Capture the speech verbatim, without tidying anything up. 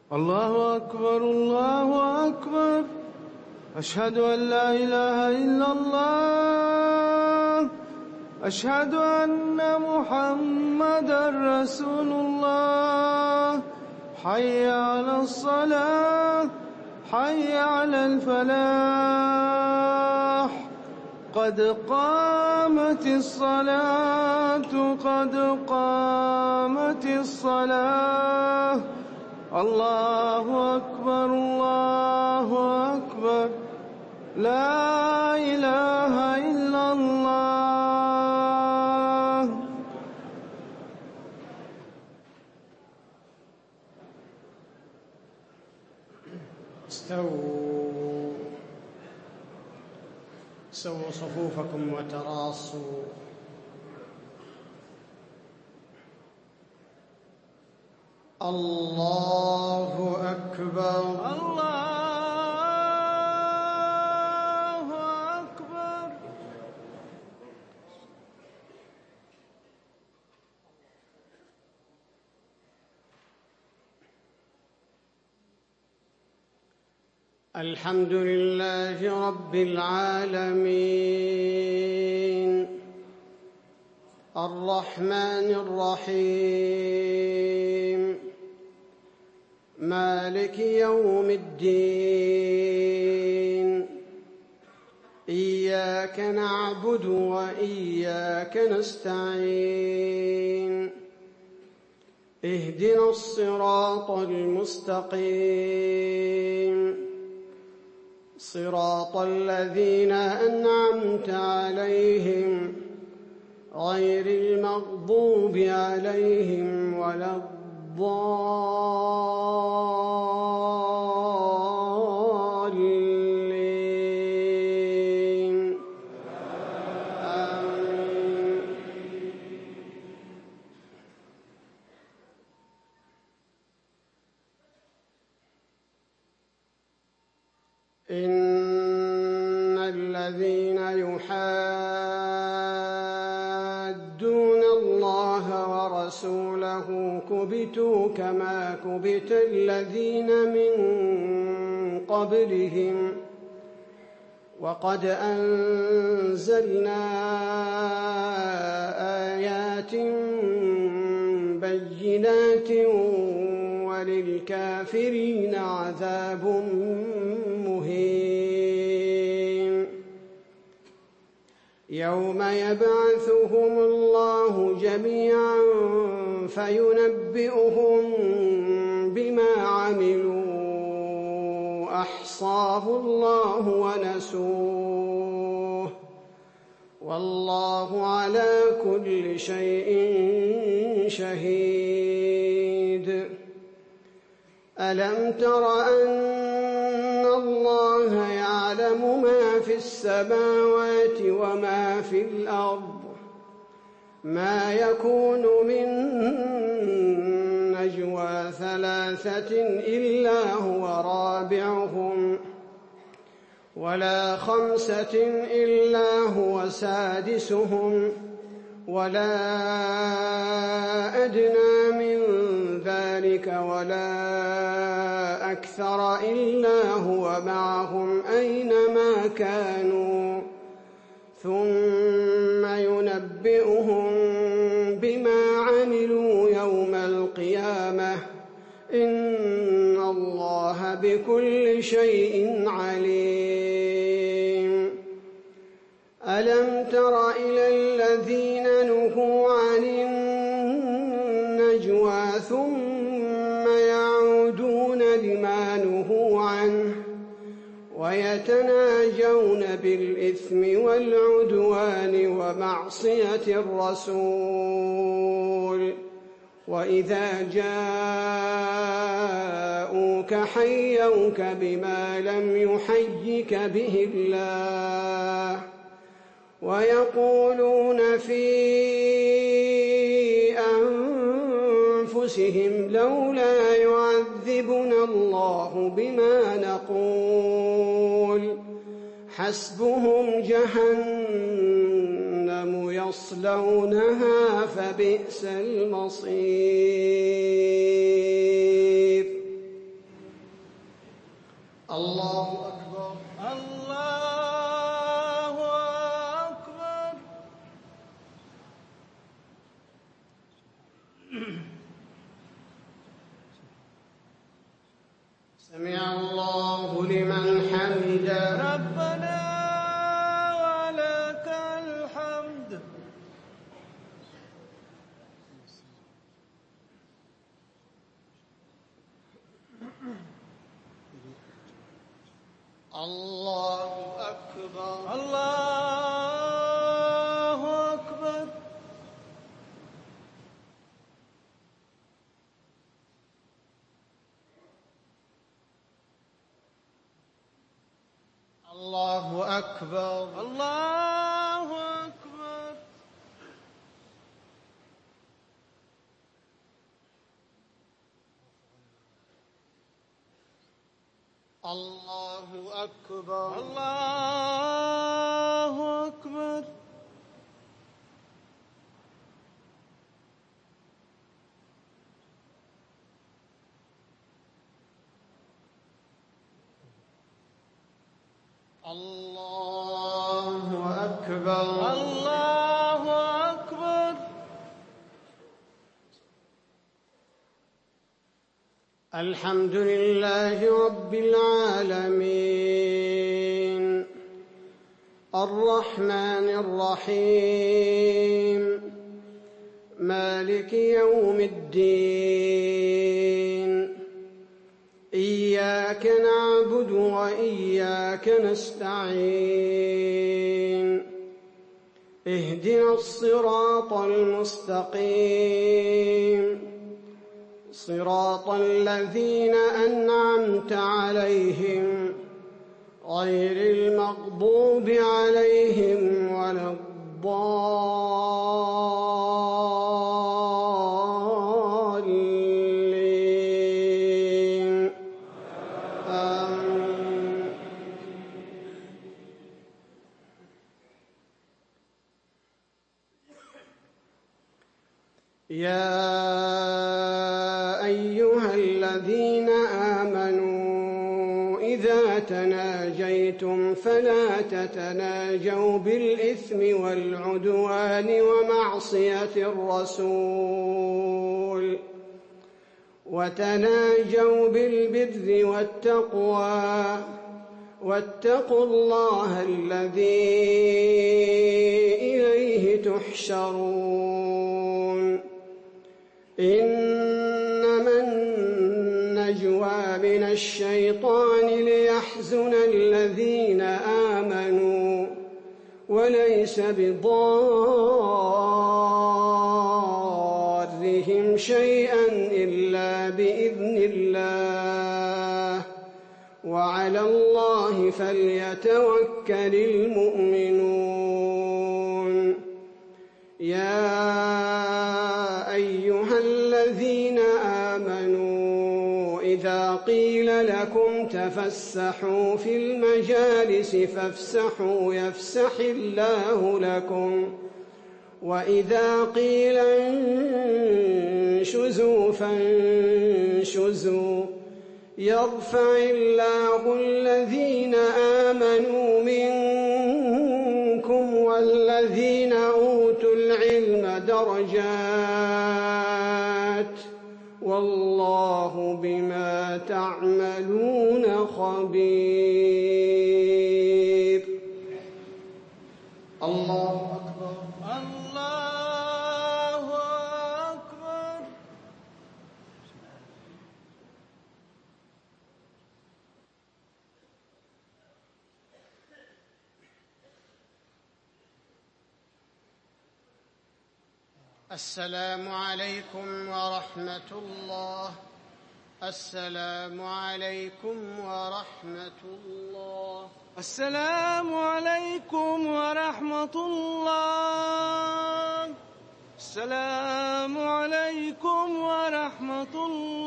الله أكبر الله أكبر. أشهد أن لا إله إلا الله. أشهد أن محمدًا رسول الله. حي على الصلاة، حي على الفلاح. قد قامت الصلاة، قد قامت الصلاة. الله أكبر الله أكبر. لا إله إلا الله. استووا سووا صفوفكم وتراصوا. الله أكبر الله أكبر. الحمد لله رب العالمين، الرحمن الرحيم، مالك يوم الدين. إياك نعبد وإياك نستعين. اهدنا الصراط المستقيم، صراط الذين أنعمت عليهم غير المغضوب عليهم ولا الضالين. آمين. إن الذين يحادون الله ورسوله كبتوا كما كبت الذين من قبلهم، وقد أنزلنا آيات بينات وللكافرين عذاب مهين. يوم يبعثهم الله جميعا فينبئهم بما عملوا، أحصاه الله ونسوه، والله على كل شيء شهيد. ألم تر أن الله يعلم ما في السماوات وما في الأرض؟ ما يكون من نجوى ثلاثة إلا هو رابعهم، ولا خمسة إلا هو سادسهم، ولا أدنى من ذلك ولا أكثر إلا هو معهم أينما كانوا، ثم ينبئهم بما عملوا يوم القيامة. إن الله بكل شيء عليم. ألم تر إلى الذين نهوا عن النجوى ثم يعودون لما نهوا عنه ويتناجون بالإثم والعدوان ومعصية الرسول، وإذا جاءوك حيوك بما لم يحيك به الله، ويقولون في أنفسهم لولا يعذبنا الله بما نقول، حسبهم جهنم يصلونها فبئس المصير. سمع الله لمن حمده. ربنا ولك الحمد. الله أكبر. الله أكبر. الله أكبر. الله أكبر. الله أكبر. الله أكبر. الله أكبر. الله أكبر. الحمد لله رب العالمين الرحمن الرحيم مالك يوم الدين إياك نعبد وإياك نستعين اهدنا الصراط المستقيم صراط الذين أنعمت عليهم غير المغضوب عليهم ولا الضالين آمين. يا أيها الذين آمنوا إذا تناجيتم فلا تتناجوا بالإثم والعدوان ومعصية الرسول وتناجوا بالبر والتقوى واتقوا الله الذي إليه تحشرون. إنما النجوى من الشيطان ليحزن الذين آمنوا وليس بضارهم شيئا إلا بإذن الله وعلى الله فليتوكل المؤمنون. يا أيها الذين آمنوا إذا قيل لكم تفسحوا في المجالس فافسحوا يفسح الله لكم وإذا قيل انشزوا فانشزوا يرفع الله الذين آمنوا منكم والذين أوتوا العلم درجات والله بما تعملون خبير. الله أكبر. الله أكبر. السلام عليكم ورحمة الله. السلام عليكم ورحمة الله. السلام عليكم ورحمة الله. السلام عليكم ورحمة الله.